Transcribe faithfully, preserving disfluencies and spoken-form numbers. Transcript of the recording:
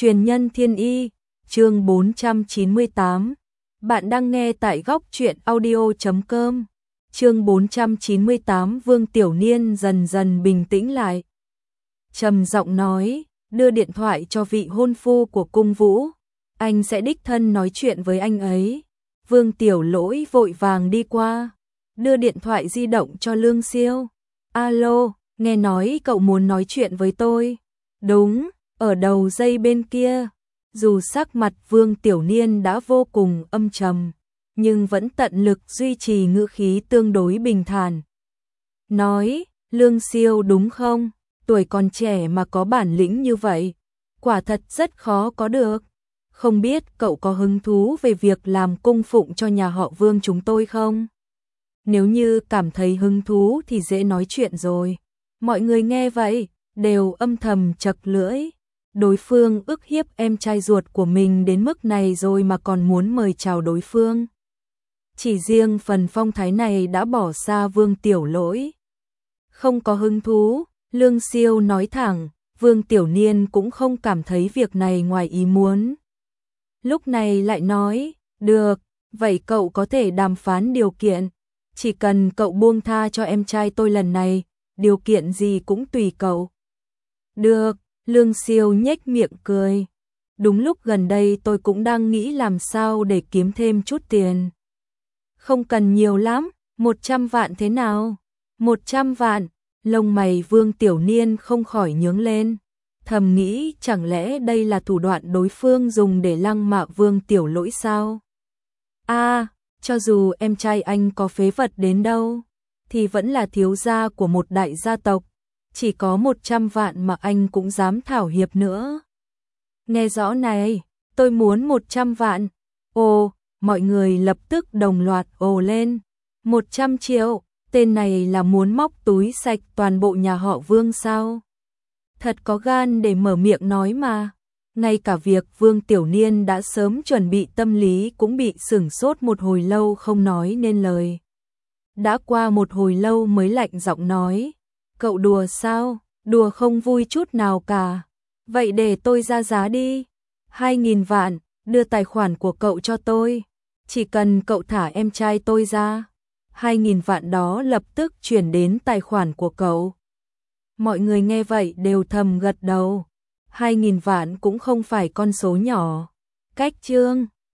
Truyền nhân thiên y, chương bốn trăm chín mươi tám. Bạn đang nghe tại góc truyện audio chấm com. Chương bốn trăm chín mươi tám. Vương Tiểu Niên dần dần bình tĩnh lại. Trầm giọng nói, đưa điện thoại cho vị hôn phu của cung Vũ, anh sẽ đích thân nói chuyện với anh ấy. Vương Tiểu Lỗi vội vàng đi qua, đưa điện thoại di động cho Lương Siêu. Alo, nghe nói cậu muốn nói chuyện với tôi. Đúng. Ở đầu dây bên kia, dù sắc mặt Vương Tiểu Niên đã vô cùng âm trầm, nhưng vẫn tận lực duy trì ngữ khí tương đối bình thản. Nói, Lương Siêu đúng không? Tuổi còn trẻ mà có bản lĩnh như vậy, quả thật rất khó có được. Không biết cậu có hứng thú về việc làm cung phụng cho nhà họ Vương chúng tôi không? Nếu như cảm thấy hứng thú thì dễ nói chuyện rồi. Mọi người nghe vậy, đều âm thầm chật lưỡi. Đối phương ức hiếp em trai ruột của mình đến mức này rồi mà còn muốn mời chào đối phương. Chỉ riêng phần phong thái này đã bỏ xa Vương Tiểu Lỗi. Không có hứng thú, Lương Siêu nói thẳng, Vương Tiểu Niên cũng không cảm thấy việc này ngoài ý muốn. Lúc này lại nói, được, vậy cậu có thể đàm phán điều kiện. Chỉ cần cậu buông tha cho em trai tôi lần này, điều kiện gì cũng tùy cậu. Được. Lương Siêu nhếch miệng cười. Đúng lúc gần đây tôi cũng đang nghĩ làm sao để kiếm thêm chút tiền. Không cần nhiều lắm, một trăm vạn thế nào? Một trăm vạn, lông mày Vương Tiểu Niên không khỏi nhướng lên. Thầm nghĩ chẳng lẽ đây là thủ đoạn đối phương dùng để lăng mạ Vương Tiểu Lỗi sao? À, cho dù em trai anh có phế vật đến đâu, thì vẫn là thiếu gia của một đại gia tộc. Chỉ có một trăm vạn mà anh cũng dám thảo hiệp nữa. Nghe rõ này, tôi muốn một trăm vạn. Ồ, mọi người lập tức đồng loạt ồ lên. Một trăm triệu, tên này là muốn móc túi sạch toàn bộ nhà họ Vương sao? Thật có gan để mở miệng nói mà. Ngay cả việc Vương Tiểu Niên đã sớm chuẩn bị tâm lý cũng bị sửng sốt một hồi lâu không nói nên lời. Đã qua một hồi lâu mới lạnh giọng nói. Cậu đùa sao? Đùa không vui chút nào cả. Vậy để tôi ra giá đi. Hai nghìn vạn, đưa tài khoản của cậu cho tôi. Chỉ cần cậu thả em trai tôi ra. Hai nghìn vạn đó lập tức chuyển đến tài khoản của cậu. Mọi người nghe vậy đều thầm gật đầu. Hai nghìn vạn cũng không phải con số nhỏ. Cách chương